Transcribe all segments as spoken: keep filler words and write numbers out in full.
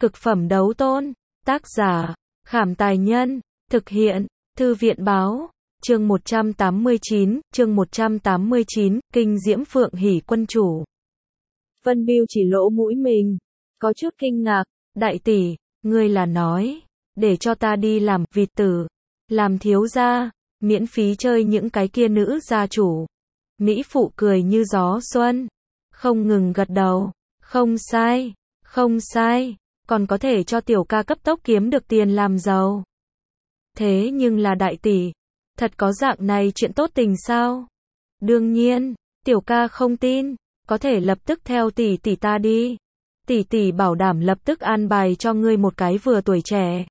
Cực phẩm đấu tôn. Tác giả, Khảm Tài Nhân. Thực hiện, Thư viện Báo. Chương một trăm tám mươi chín, chương một trăm tám mươi chín, Kinh Diễm Phượng Hỉ Quân Chủ. Vân Bưu chỉ lỗ mũi mình, có chút kinh ngạc. Đại tỷ, ngươi là nói, để cho ta đi làm vịt tử, làm thiếu gia, miễn phí chơi những cái kia nữ gia chủ. Mỹ phụ cười như gió xuân, không ngừng gật đầu, không sai, không sai, còn có thể cho tiểu ca cấp tốc kiếm được tiền làm giàu. Thế nhưng là đại tỷ, thật có dạng này chuyện tốt tình sao? Đương nhiên, tiểu ca không tin, có thể lập tức theo tỷ tỷ ta đi. Tỷ tỷ bảo đảm lập tức an bài cho ngươi một cái vừa tuổi trẻ,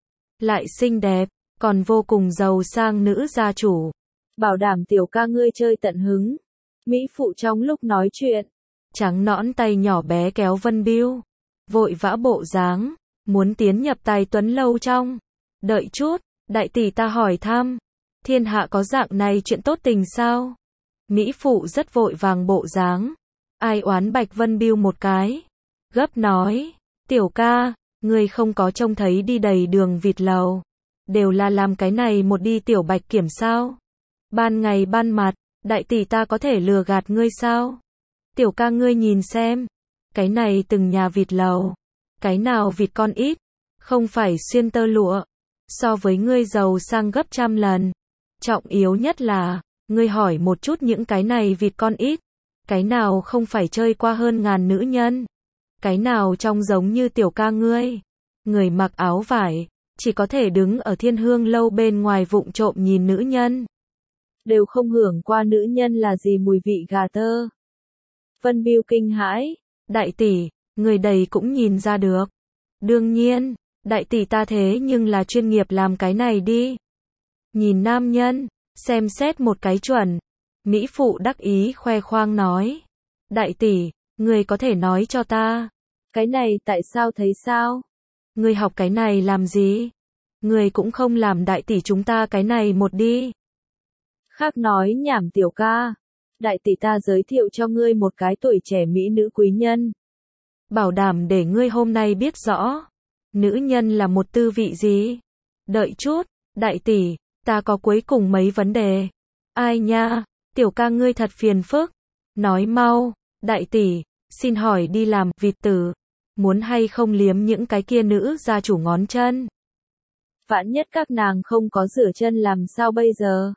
lại xinh đẹp, còn vô cùng giàu sang nữ gia chủ. Bảo đảm tiểu ca ngươi chơi tận hứng. Mỹ phụ trong lúc nói chuyện, trắng nõn tay nhỏ bé kéo Vân Bưu, vội vã bộ dáng, muốn tiến nhập Tài Tuấn lâu trong. Đợi chút, đại tỷ ta hỏi thăm, thiên hạ có dạng này chuyện tốt tình sao? Mỹ phụ rất vội vàng bộ dáng, ai oán Bạch Vân Bưu một cái, gấp nói, tiểu ca, ngươi không có trông thấy đi đầy đường vịt lầu, đều là làm cái này một đi tiểu bạch kiểm sao? Ban ngày ban mặt, đại tỷ ta có thể lừa gạt ngươi sao? Tiểu ca ngươi nhìn xem, cái này từng nhà vịt lầu, cái nào vịt con ít, không phải xuyên tơ lụa, so với ngươi giàu sang gấp trăm lần. Trọng yếu nhất là, ngươi hỏi một chút những cái này vịt con ít, cái nào không phải chơi qua hơn ngàn nữ nhân, cái nào trông giống như tiểu ca ngươi, người mặc áo vải, chỉ có thể đứng ở Thiên Hương lâu bên ngoài vụng trộm nhìn nữ nhân, đều không hưởng qua nữ nhân là gì mùi vị gà tơ. Vân Bưu kinh hãi, đại tỷ, người đầy cũng nhìn ra được. Đương nhiên, đại tỷ ta thế nhưng là chuyên nghiệp làm cái này đi. Nhìn nam nhân, xem xét một cái chuẩn. Mỹ phụ đắc ý khoe khoang nói, đại tỷ, người có thể nói cho ta, cái này tại sao thấy sao? Người học cái này làm gì? Người cũng không làm đại tỷ chúng ta cái này một đi. Khác nói nhảm tiểu ca, đại tỷ ta giới thiệu cho ngươi một cái tuổi trẻ mỹ nữ quý nhân. Bảo đảm để ngươi hôm nay biết rõ, nữ nhân là một tư vị gì. Đợi chút, đại tỷ, ta có cuối cùng mấy vấn đề. Ai nha, tiểu ca ngươi thật phiền phức. Nói mau, đại tỷ, xin hỏi đi làm vịt tử, muốn hay không liếm những cái kia nữ gia chủ ngón chân? Vạn nhất các nàng không có rửa chân làm sao bây giờ?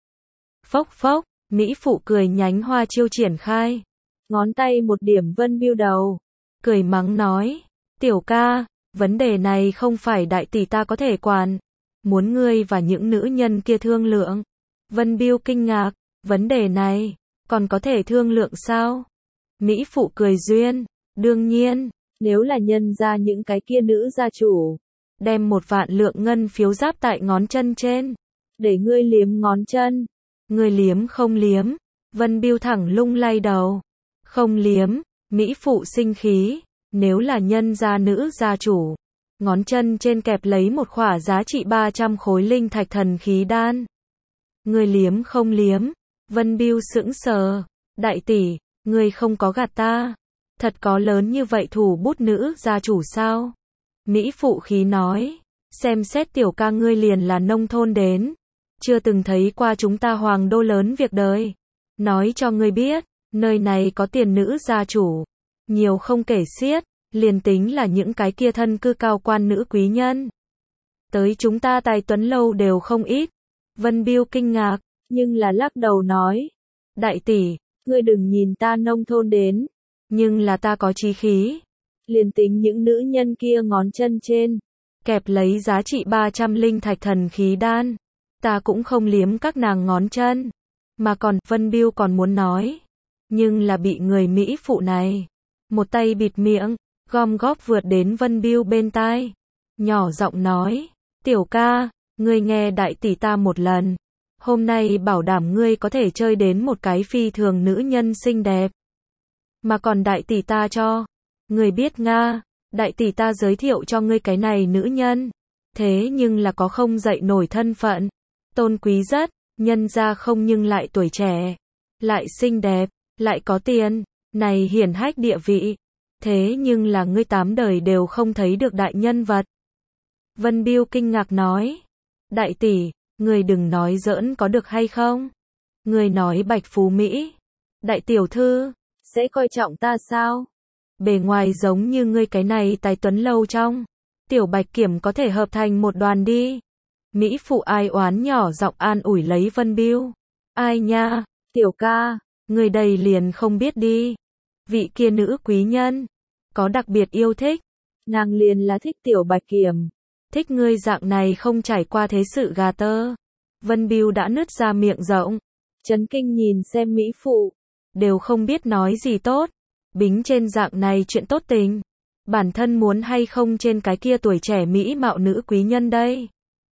Phốc phốc, Mỹ phụ cười nhánh hoa chiêu triển khai, ngón tay một điểm Vân Bưu đầu, cười mắng nói, tiểu ca, vấn đề này không phải đại tỷ ta có thể quản, muốn ngươi và những nữ nhân kia thương lượng. Vân Bưu kinh ngạc, vấn đề này, còn có thể thương lượng sao? Mỹ phụ cười duyên, đương nhiên, nếu là nhân ra những cái kia nữ gia chủ, đem một vạn lượng ngân phiếu giáp tại ngón chân trên, để ngươi liếm ngón chân. Ngươi liếm không liếm? Vân Bưu thẳng lung lay đầu. Không liếm. Mỹ phụ sinh khí, nếu là nhân gia nữ gia chủ, ngón chân trên kẹp lấy một khỏa giá trị ba trăm khối linh thạch thần khí đan. Ngươi liếm không liếm? Vân Bưu sững sờ. Đại tỷ, ngươi không có gạt ta. Thật có lớn như vậy thủ bút nữ gia chủ sao? Mỹ phụ khí nói, xem xét tiểu ca ngươi liền là nông thôn đến, chưa từng thấy qua chúng ta hoàng đô lớn việc đời. Nói cho ngươi biết, nơi này có tiền nữ gia chủ, nhiều không kể xiết, liền tính là những cái kia thân cư cao quan nữ quý nhân. Tới chúng ta Tài Tuấn lâu đều không ít. Vân Bưu kinh ngạc, nhưng là lắc đầu nói, đại tỷ, ngươi đừng nhìn ta nông thôn đến, nhưng là ta có chí khí. Liền tính những nữ nhân kia ngón chân trên, kẹp lấy giá trị ba trăm linh thạch thần khí đan, ta cũng không liếm các nàng ngón chân. Mà còn, Vân Bưu còn muốn nói, nhưng là bị người Mỹ phụ này, một tay bịt miệng, gom góp vượt đến Vân Bưu bên tai, nhỏ giọng nói, tiểu ca, ngươi nghe đại tỷ ta một lần, hôm nay bảo đảm ngươi có thể chơi đến một cái phi thường nữ nhân xinh đẹp. Mà còn đại tỷ ta cho, ngươi biết Nga, đại tỷ ta giới thiệu cho ngươi cái này nữ nhân, thế nhưng là có không dậy nổi thân phận, tôn quý rất, nhân ra không nhưng lại tuổi trẻ, lại xinh đẹp, lại có tiền, này hiển hách địa vị. thế nhưng là ngươi tám đời đều không thấy được đại nhân vật. Vân Biêu kinh ngạc nói, đại tỷ, ngươi đừng nói giỡn có được hay không? Ngươi nói Bạch Phú Mỹ, đại tiểu thư, sẽ coi trọng ta sao? Bề ngoài giống như ngươi cái này tài tuấn lâu trong, tiểu Bạch Kiểm có thể hợp thành một đoàn đi. Mỹ phụ ai oán nhỏ giọng an ủi lấy Vân Biêu. Ai nha, tiểu ca, người đầy liền không biết đi. Vị kia nữ quý nhân, có đặc biệt yêu thích. Nàng liền là thích tiểu Bạch Kiểm. Thích ngươi dạng này không trải qua thế sự gà tơ. Vân Biêu đã nứt ra miệng rộng. Chấn kinh nhìn xem Mỹ phụ. Đều không biết nói gì tốt. Bính trên dạng này chuyện tốt tình. Bản thân muốn hay không trên cái kia tuổi trẻ Mỹ mạo nữ quý nhân đây.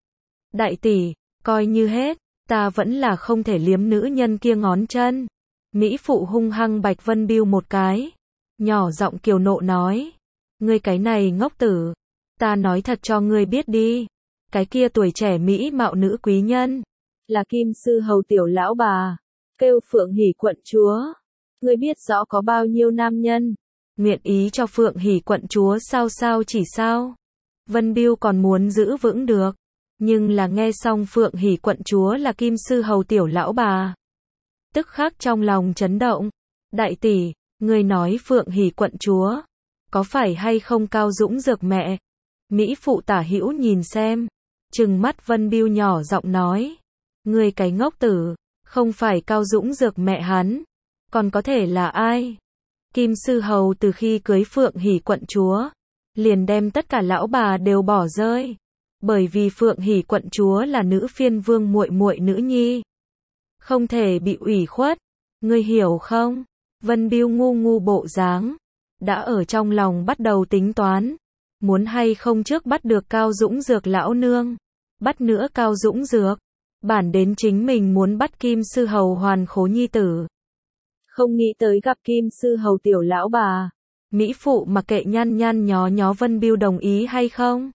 Đại tỷ, coi như hết, ta vẫn là không thể liếm nữ nhân kia ngón chân. Mỹ phụ hung hăng Bạch Vân Biêu một cái. Nhỏ giọng kiều nộ nói. Ngươi cái này ngốc tử. Ta nói thật cho ngươi biết đi. Cái kia tuổi trẻ Mỹ mạo nữ quý nhân. Là Kim Sư Hầu tiểu lão bà. Kêu Phượng Hỷ quận chúa. Ngươi biết rõ có bao nhiêu nam nhân. Nguyện ý cho Phượng Hỷ quận chúa sao sao chỉ sao. Vân Biêu còn muốn giữ vững được. Nhưng là nghe xong Phượng Hỷ quận chúa là Kim Sư Hầu tiểu lão bà. Tức khắc trong lòng chấn động. Đại tỷ, người nói Phượng Hỷ quận chúa. Có phải hay không Cao Dũng Dược mẹ? Mỹ phụ tả hữu nhìn xem. Trừng mắt Vân Biêu nhỏ giọng nói. Người cái ngốc tử. Không phải Cao Dũng Dược mẹ hắn. Còn có thể là ai? Kim Sư Hầu từ khi cưới Phượng Hỷ quận chúa. Liền đem tất cả lão bà đều bỏ rơi. Bởi vì Phượng Hỷ quận chúa là nữ phiên vương muội muội nữ nhi. Không thể bị ủy khuất. Ngươi hiểu không? Vân Biêu ngu ngu bộ dáng. Đã ở trong lòng bắt đầu tính toán. Muốn hay không trước bắt được Cao Dũng Dược lão nương. Bắt nữa Cao Dũng Dược. Bản đến chính mình muốn bắt Kim Sư Hầu hoàn khố nhi tử. Không nghĩ tới gặp Kim Sư Hầu tiểu lão bà. Mỹ phụ mặc kệ nhăn nhăn nhó nhó Vân Biêu đồng ý hay không?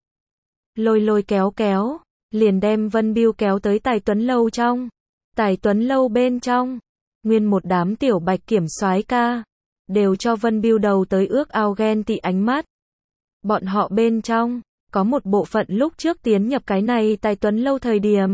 Lôi lôi kéo kéo, liền đem Vân Biêu kéo tới Tài Tuấn lâu trong. Tài Tuấn lâu bên trong, nguyên một đám tiểu Bạch Kiểm soái ca, đều cho Vân Biêu đầu tới ước ao ghen tị ánh mắt. Bọn họ bên trong, có một bộ phận lúc trước tiến nhập cái này Tài Tuấn lâu thời điểm.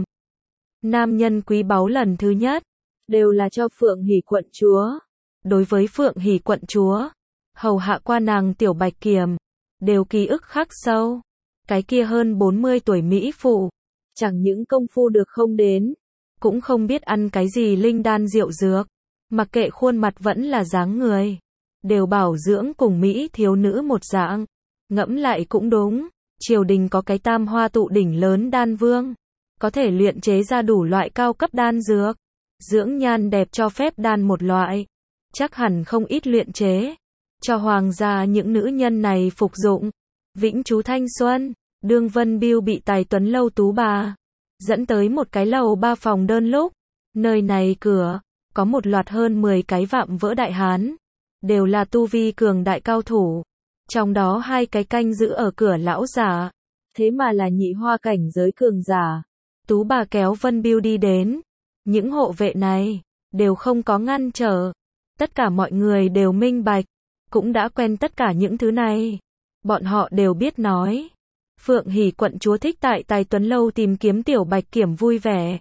Nam nhân quý báu lần thứ nhất, đều là cho Phượng Hỷ quận chúa. Đối với Phượng Hỷ quận chúa, hầu hạ qua nàng tiểu Bạch Kiểm, đều ký ức khắc sâu. Cái kia hơn bốn mươi tuổi Mỹ phụ, chẳng những công phu được không đến, cũng không biết ăn cái gì linh đan rượu dược, mặc kệ khuôn mặt vẫn là dáng người, đều bảo dưỡng cùng Mỹ thiếu nữ một dạng. Ngẫm lại cũng đúng, triều đình có cái tam hoa tụ đỉnh lớn đan vương, có thể luyện chế ra đủ loại cao cấp đan dược, dưỡng nhan đẹp cho phép đan một loại, chắc hẳn không ít luyện chế, cho hoàng gia những nữ nhân này phục dụng. Vĩnh chú thanh xuân, đương Vân Biêu bị Tài Tuấn lâu tú bà dẫn tới một cái lầu ba phòng đơn lúc, nơi này cửa có một loạt hơn mười cái vạm vỡ đại hán, đều là tu vi cường đại cao thủ, trong đó hai cái canh giữ ở cửa lão giả, thế mà là nhị hoa cảnh giới cường giả. Tú bà kéo Vân Biêu đi đến, những hộ vệ này đều không có ngăn trở, tất cả mọi người đều minh bạch, cũng đã quen tất cả những thứ này. Bọn họ đều biết nói. Phượng Hỷ quận chúa thích tại Tài Tuấn lâu tìm kiếm tiểu Bạch Kiểm vui vẻ.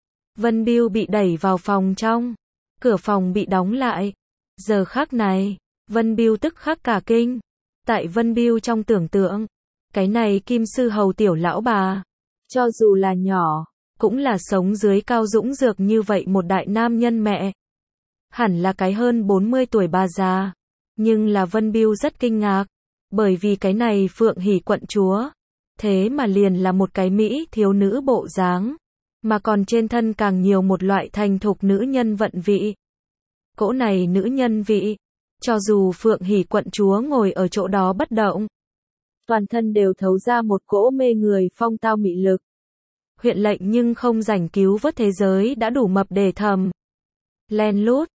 Vân Biêu bị đẩy vào phòng trong. Cửa phòng bị đóng lại. Giờ khắc này, Vân Biêu tức khắc cả kinh. Tại Vân Biêu trong tưởng tượng, cái này Kim Sư Hầu tiểu lão bà, cho dù là nhỏ, cũng là sống dưới Cao Dũng Dược như vậy một đại nam nhân mẹ. Hẳn là cái hơn bốn mươi tuổi bà già. Nhưng là Vân Biêu rất kinh ngạc. Bởi vì cái này Phượng Hỷ quận chúa, thế mà liền là một cái Mỹ thiếu nữ bộ dáng, mà còn trên thân càng nhiều một loại thành thục nữ nhân vận vị. Cỗ này nữ nhân vị, cho dù Phượng Hỷ quận chúa ngồi ở chỗ đó bất động, toàn thân đều thấu ra một cỗ mê người phong tao mị lực. Huyện lệnh nhưng không rảnh cứu vớt thế giới đã đủ mập để thầm. Len lút,